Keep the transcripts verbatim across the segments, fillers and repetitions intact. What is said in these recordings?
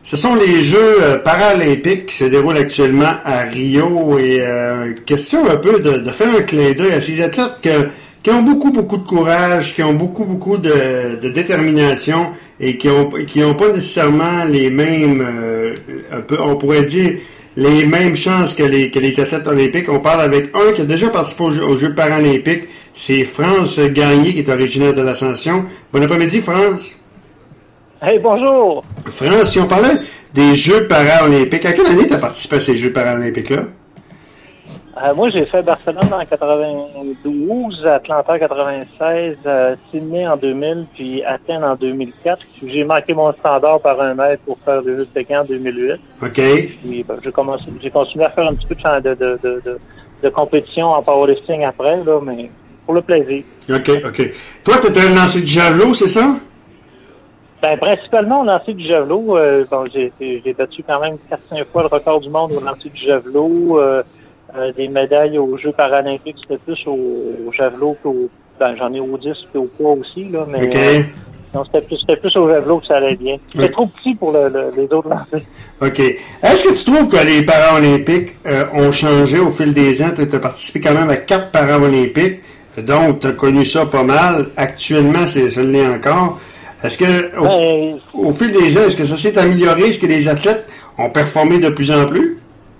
Ce sont les Jeux euh, paralympiques qui se déroulent actuellement à Rio et euh, question un peu de, de faire un clin d'œil à ces athlètes que, qui ont beaucoup, beaucoup de courage, qui ont beaucoup, beaucoup de, de détermination et qui ont, qui ont pas nécessairement les mêmes, euh, un peu, on pourrait dire, les mêmes chances que les, que les athlètes olympiques. On parle avec un qui a déjà participé aux Jeux, aux Jeux paralympiques, c'est France Gagné qui est originaire de l'Ascension. Bon après-midi, France. Hey, bonjour! France, si on parlait des Jeux paralympiques, à quelle année tu as participé à ces Jeux paralympiques-là? Euh, moi, j'ai fait Barcelone en quatre-vingt-douze, Atlanta en quatre-vingt-seize, euh, Sydney en deux mille, puis Athènes en deux mille quatre. Puis j'ai manqué mon standard par un mètre pour faire le Jeux de Pékin en deux mille huit. OK. Puis ben, j'ai, commencé, j'ai continué à faire un petit peu de, de, de, de, de, de compétition en powerlifting après, là, mais pour le plaisir. OK, OK. Toi, tu étais un lancé de javelot, c'est ça? Ben, principalement au lancer du javelot. Euh, bon, j'ai, j'ai battu quand même quatre cinq fois le record du monde au lancer du javelot. Euh, euh, des médailles aux Jeux paralympiques, c'était plus au, au javelot qu'au... Ben, j'en ai au disque et au poids aussi, là, mais... OK. Euh, non, c'était plus, c'était plus au javelot que ça allait bien. C'était Oui. trop petit pour le, le, les autres lancers. OK. Est-ce que tu trouves que les Paralympiques euh, ont changé au fil des ans? Tu as participé quand même à quatre Paralympiques, donc tu as connu ça pas mal. Actuellement, c'est, ça l'est encore. Est-ce que, au, Ben, au fil des ans, est-ce que ça s'est amélioré? Est-ce que les athlètes ont performé de plus en plus?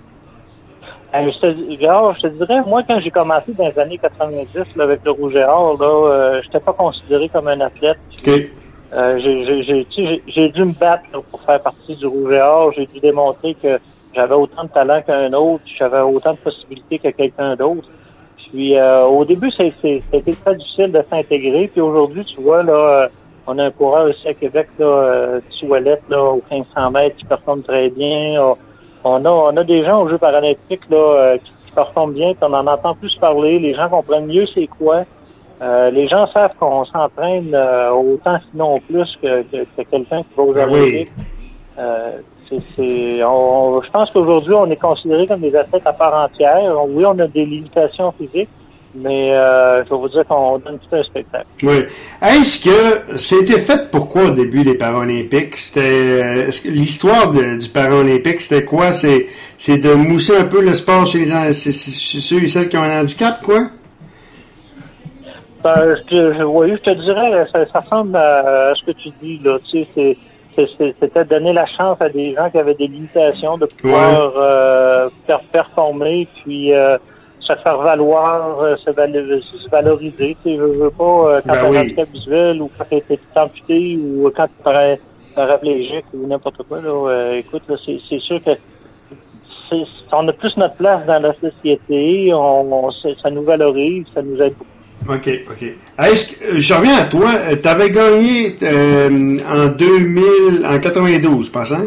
Euh, je, te, alors, je te dirais, moi, quand j'ai commencé dans les années quatre-vingt-dix là, avec le Rouge et Or, là, euh, j'étais pas considéré comme un athlète. Okay. Euh, j'ai, j'ai, j'ai, j'ai, j'ai dû me battre là, pour faire partie du Rouge et Or. J'ai dû démontrer que j'avais autant de talent qu'un autre, j'avais autant de possibilités que quelqu'un d'autre. Puis euh, au début, ça, c'est, ça a été très difficile de s'intégrer. Puis aujourd'hui, tu vois, là, on a un coureur aussi à Québec, là, euh, Toualette, là, au quinze cents mètres, qui performe très bien. On a, on a des gens aux Jeux paralympiques là, euh, qui, qui performent bien, puis on en entend plus parler. Les gens comprennent mieux c'est quoi. Euh, les gens savent qu'on s'entraîne euh, autant, sinon plus, que, que, que quelqu'un qui va aux ah Olympiques. Oui. Euh, c'est, c'est, on, on, je pense qu'aujourd'hui, on est considéré comme des athlètes à part entière. Oui, on a des limitations physiques, mais euh, je vais vous dire qu'on donne tout un spectacle. Oui. Est-ce que c'était fait pourquoi au début des Paralympiques? C'était est-ce que l'histoire de, du Paralympique, c'était quoi? C'est, c'est de mousser un peu le sport chez, les, chez ceux et celles qui ont un handicap, quoi? Ben, je, je, oui, je te dirais, ça, ça ressemble à, à ce que tu dis, là. Tu sais, c'est, c'est, c'était donner la chance à des gens qui avaient des limitations de pouvoir ouais. euh, faire performer, puis euh, se faire valoir, euh, se, valo- se valoriser. Tu sais, je veux pas, euh, quand ben tu as oui. un handicap visuel, ou quand tu es amputé, ou quand tu es paraplégique, ou n'importe quoi, là. Euh, écoute, là, c'est, c'est sûr que c'est, on a plus notre place dans la société, on, on ça nous valorise, ça nous aide beaucoup. OK, OK. Est-ce que, je reviens à toi. Tu avais gagné euh, en deux mille, en quatre-vingt-douze, je pense, hein?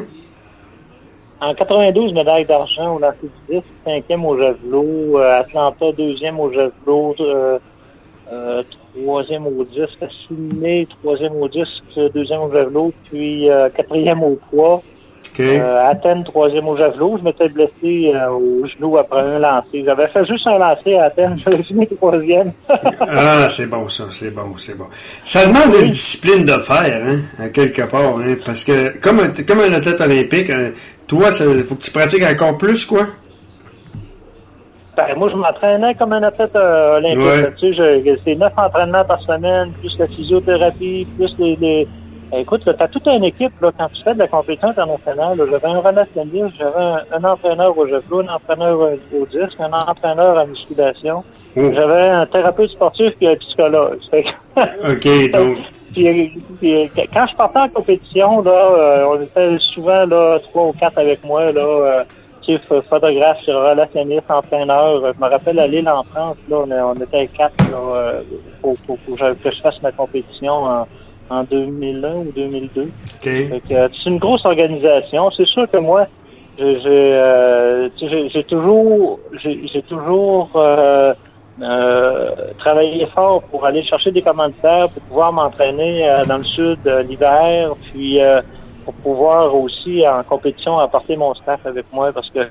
En quatre-vingt-douze, médaille d'argent au lancer du disque, cinquième au javelot, euh, Atlanta, deuxième au javelot, euh, euh, troisième au disque, Sydney, troisième au disque, deuxième au javelot, puis euh, quatrième au poids. Okay. Euh, Athènes, troisième au javelot. Je m'étais blessé euh, au genou après un lancer. J'avais fait juste un lancer à Athènes. J'avais fini troisième. Ah, c'est bon, ça. C'est bon, c'est bon. Ça demande oui. une discipline de le faire, hein, à quelque part, hein, parce que comme un, comme un athlète olympique, hein, toi, il faut que tu pratiques encore plus, quoi. Ben, moi, je m'entraînais comme un athlète euh, olympique. Ouais. Tu sais, je, c'est neuf entraînements par semaine, plus la physiothérapie, plus les... les écoute, tu as toute une équipe, là, quand tu fais de la compétition internationale. Là, j'avais un relationniste, j'avais un, un entraîneur au javelot, un entraîneur au disque, un entraîneur en musculation. Oh. J'avais un thérapeute sportif et un psychologue. OK, donc... puis, puis, quand je partais en compétition, là, euh, on était souvent là trois ou quatre avec moi, là, euh, tu sais, photographe, relationniste, entraîneur. Je me rappelle à Lille en France, là, on, on était quatre là, euh, pour, pour, pour que je fasse ma compétition en en deux mille un ou deux mille deux. Okay. Fait que, c'est une grosse organisation. C'est sûr que moi, j'ai, j'ai, euh, j'ai, j'ai toujours, j'ai, j'ai toujours euh, euh, travaillé fort pour aller chercher des commanditaires, pour pouvoir m'entraîner euh, dans le sud euh, l'hiver, puis euh, pour pouvoir aussi en compétition apporter mon staff avec moi, parce que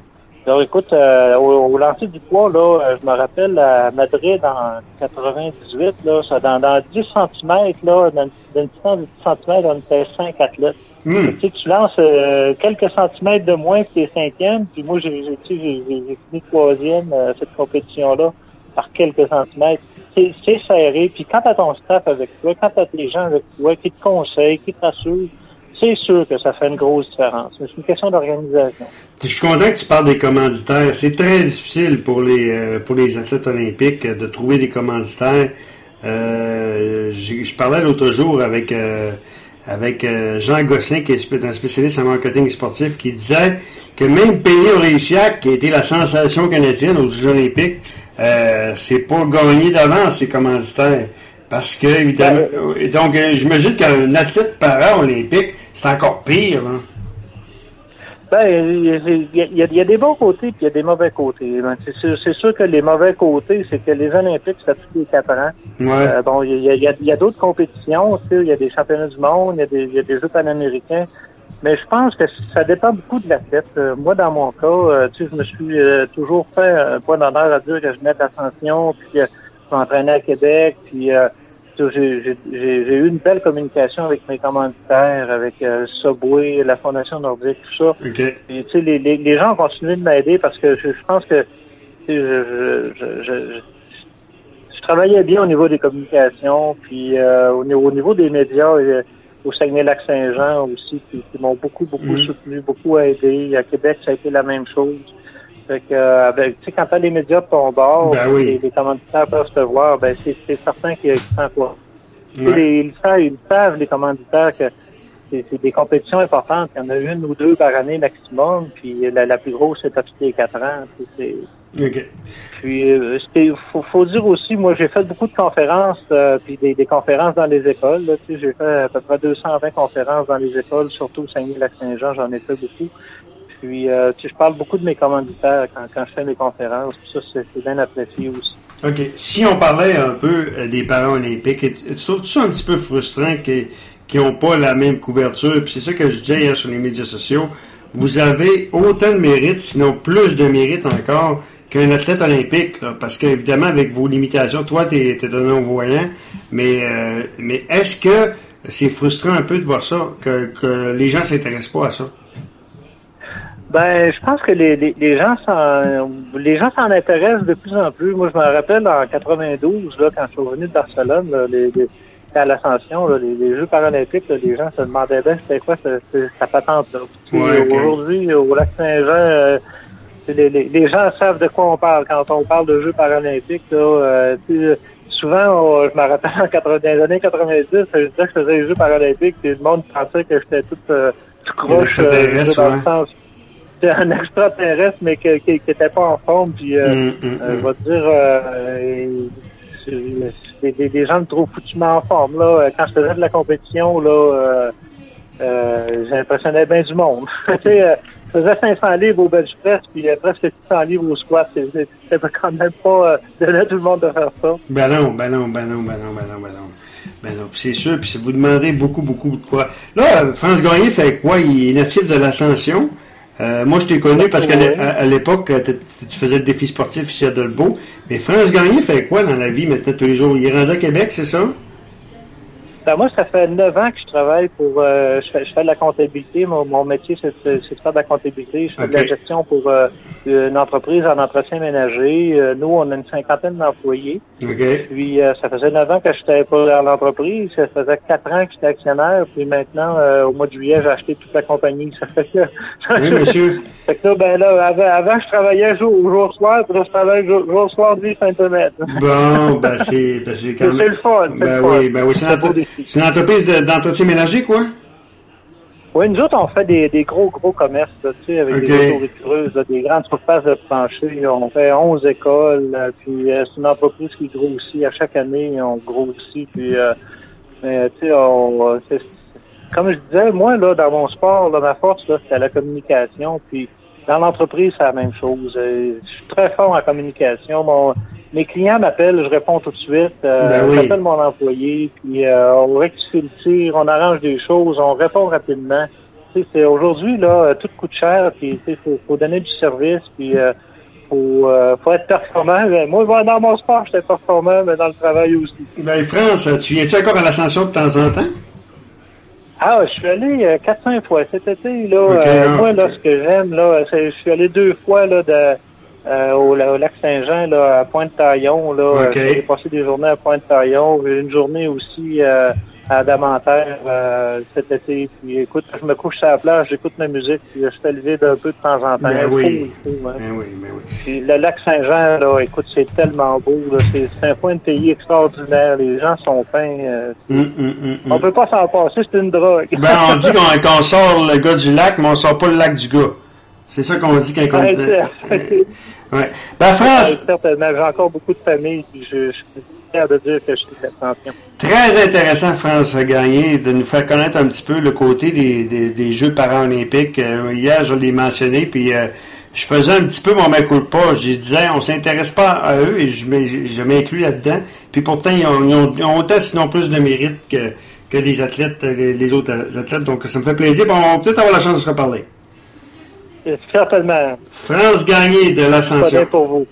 Alors, écoute, euh, au, au lancer du poids, là, euh, je me rappelle à Madrid en quatre-vingt-dix-huit, là, ça, dans, dans dix centimètres, là, dans, dans une distance de dix centimètres, on était cinq athlètes. Mm. Tu sais, tu lances euh, quelques centimètres de moins que t'es cinquième, puis moi, j'ai, j'ai, j'ai, j'ai fini troisième euh, cette compétition-là par quelques centimètres. C'est, c'est serré, puis quand t'as ton staff avec toi, quand t'as tes gens avec toi qui te conseillent, qui te rassurent, c'est sûr que ça fait une grosse différence. C'est une question d'organisation. Je suis content que tu parles des commanditaires. C'est très difficile pour les euh, pour les athlètes olympiques de trouver des commanditaires. Euh, je parlais l'autre jour avec euh, avec euh, Jean Gosselin, qui est un spécialiste en marketing sportif, qui disait que même Penny Orlésiac, qui a été la sensation canadienne aux Jeux olympiques, euh, c'est pas gagné d'avance ses commanditaires. Parce que, évidemment, ouais. donc, euh, j'imagine qu'un athlète para-olympique, c'est encore pire, hein? Ben, il y, y, y a des bons côtés puis il y a des mauvais côtés. Ben, c'est, sûr, c'est sûr que les mauvais côtés, c'est que les Olympiques, c'est tous les quatre ans. Ouais. Euh, bon, il y a, y, a, y a d'autres compétitions, tu sais, il y a des championnats du monde, il y a des, y a des Jeux panaméricains. Mais je pense que ça dépend beaucoup de l'athlète. Euh, moi, dans mon cas, euh, tu sais, je me suis euh, toujours fait un point d'honneur à dire que je venais de l'Ascension, puis euh, je m'entraînais à Québec, puis euh, J'ai, j'ai, j'ai eu une belle communication avec mes commanditaires, avec euh, Subway, la Fondation Nordique, tout ça. Okay. Et, tu sais, les, les, les gens ont continué de m'aider parce que je, je pense que tu sais, je, je, je, je, je travaillais bien au niveau des communications, puis euh, au, niveau, au niveau des médias, euh, au Saguenay-Lac-Saint-Jean aussi, qui, qui m'ont beaucoup, beaucoup mmh. soutenu, beaucoup aidé. À Québec, ça a été la même chose. Fait que, euh, avec, tu sais, quand t'as les médias de ton bord, ben oui. les, les commanditaires peuvent te voir, ben, c'est, c'est certain qu'ils sont quoi. Ouais. Les, ils, savent, ils savent, les commanditaires, que c'est, c'est des compétitions importantes. Il y en a une ou deux par année maximum, puis la, la plus grosse, c'est à tous les quatre ans. C'est, okay. Puis, euh, c'était, faut, faut dire aussi, moi, j'ai fait beaucoup de conférences, euh, puis des, des conférences dans les écoles, là, tu sais, j'ai fait à peu près deux cent vingt conférences dans les écoles, surtout au Saguenay-Lac-Saint-Jean, j'en ai fait beaucoup. Puis, euh, tu sais, je parle beaucoup de mes commanditaires quand, quand je fais mes conférences. Puis ça, c'est, c'est bien apprécié aussi. OK. Si on parlait un peu des Paralympiques, tu, tu trouves-tu ça un petit peu frustrant qu'ils n'ont pas la même couverture? Puis c'est ça que je disais hier sur les médias sociaux. Vous avez autant de mérite, sinon plus de mérite encore, qu'un athlète olympique. Là, parce qu'évidemment, avec vos limitations, toi, tu es un non-voyant. Mais, euh, mais est-ce que c'est frustrant un peu de voir ça, que, que les gens ne s'intéressent pas à ça? Ben, je pense que les, les, les gens s'en les gens s'en intéressent de plus en plus. Moi, je me rappelle en quatre-vingt-douze, là, quand je suis revenu de Barcelone, là, les, les, à l'Ascension, là, les, les Jeux paralympiques, là, les gens se demandaient bien c'était quoi sa patente là. Ouais, okay. Aujourd'hui, au Lac-Saint-Jean, euh, les, les, les gens savent de quoi on parle quand on parle de Jeux paralympiques. Là, euh, souvent, on, je me rappelle en quatre-vingts, dans les années quatre-vingt-dix, je disais que je faisais les Jeux paralympiques, et le monde pensait que j'étais tout, euh, tout croche euh, dans le sens. Un extraterrestre, mais qui qui était pas en forme, puis euh, mm, mm, euh, je vais te dire, euh, des, des gens me trouvent foutument en forme. Là. Quand je faisais de la compétition, là, euh, euh, j'impressionnais bien du monde. tu sais, euh, je faisais cinq cents livres au bench press, puis euh, presque six cents livres au squat. C'était quand même pas euh, donné à tout le monde de faire ça. Ben non, ben non, ben non, ben non, ben non, ben non. Ben non, c'est sûr, puis si vous demandez beaucoup, beaucoup de quoi. Là, France Gagné fait quoi? Il est natif de l'Ascension. Euh, moi, je t'ai connu parce qu'à ouais. à l'époque, tu faisais le défi sportif ici à Dolbeau. Mais France Gagné fait quoi dans la vie maintenant tous les jours? Il est rendu à Québec, c'est ça? Ben, moi, ça fait neuf ans que je travaille pour... Euh, je, fais, je fais de la comptabilité. Mon, mon métier, c'est, c'est de faire de la comptabilité. Je fais okay. de la gestion pour euh, une entreprise en entretien ménager. Euh, nous, on a une cinquantaine d'employés. Okay. Puis, euh, ça faisait neuf ans que je n'étais pas dans l'entreprise. Ça faisait quatre ans que j'étais actionnaire. Puis maintenant, euh, au mois de juillet, j'ai acheté toute la compagnie. Ça fait que... Oui, monsieur. Fait que là, ben là, avant, avant je travaillais jour, jour soir, puis là, je travaille jour, jour soir, nuit, fin de semaine. Bon, ben c'est, ben c'est quand même... C'est le fun, c'est ben le fun. Oui, ben oui, c'est, l'entre... c'est une entreprise de, d'entretien ménager, quoi? Oui, nous autres, on fait des, des gros, gros commerces, là, tu sais, avec okay. des auto-récureuses, là, des grandes surfaces de plancher. On fait onze écoles, là, puis euh, c'est une entreprise qui grossit à chaque année, on grossit, puis euh, mais, tu sais, on... C'est, comme je disais, moi, là, dans mon sport, là, ma force, là, c'était la communication. Puis, dans l'entreprise, c'est la même chose. Euh, je suis très fort en communication. Mon, mes clients m'appellent, je réponds tout de suite. Euh, ben oui. J'appelle mon employé, puis euh, on rectifie le tir, on arrange des choses, on répond rapidement. tu sais, c'est aujourd'hui, là, tout coûte cher, puis, tu sais, faut, faut donner du service, puis, euh, faut, euh, faut être performant. Moi, dans mon sport, j'étais performant, mais dans le travail aussi. Ben, France, tu viens-tu encore à l'Ascension de temps en temps? Ah, je suis allé euh, quatre cinq fois cet été, là. Okay, euh, ah, moi, okay. là, ce que j'aime, là, c'est, je suis allé deux fois, là, de, euh, au, au lac Saint-Jean, là, à Pointe-Taillon, là. Okay. J'ai passé des journées à Pointe-Taillon, une journée aussi, euh, à Damantère, euh, cet été. Puis, écoute, je me couche sur la plage, j'écoute ma musique, puis je fais le vide un peu de temps en temps. Ben oui. Fou, fou, hein. Ben oui, ben oui. Puis, le lac Saint-Jean, là, écoute, c'est tellement beau, là. C'est, c'est un point de pays extraordinaire. Les gens sont fins. Euh, mm, mm, mm, on mm. peut pas s'en passer, c'est une drogue. Ben, on dit qu'on, qu'on sort le gars du lac, mais on sort pas le lac du gars. C'est ça qu'on dit quand on... Ouais, euh, ouais. Ben, France... Certainement, j'ai encore beaucoup de famille, puis je, je suis fier de dire que je suis attention. Très intéressant, France Gagné, de nous faire connaître un petit peu le côté des, des, des Jeux paralympiques. Euh, hier, je l'ai mentionné, puis euh, je faisais un petit peu mon mea culpa. Je disais, on s'intéresse pas à eux, et je, je m'inclus là-dedans. Puis pourtant, ils ont, ils ont, ils ont autant, sinon plus de mérite que, que les athlètes, les, les autres athlètes. Donc, ça me fait plaisir. Bon, on va peut-être avoir la chance de se reparler. Certainement. France Gagné de l'Ascension. Pas bien pour vous.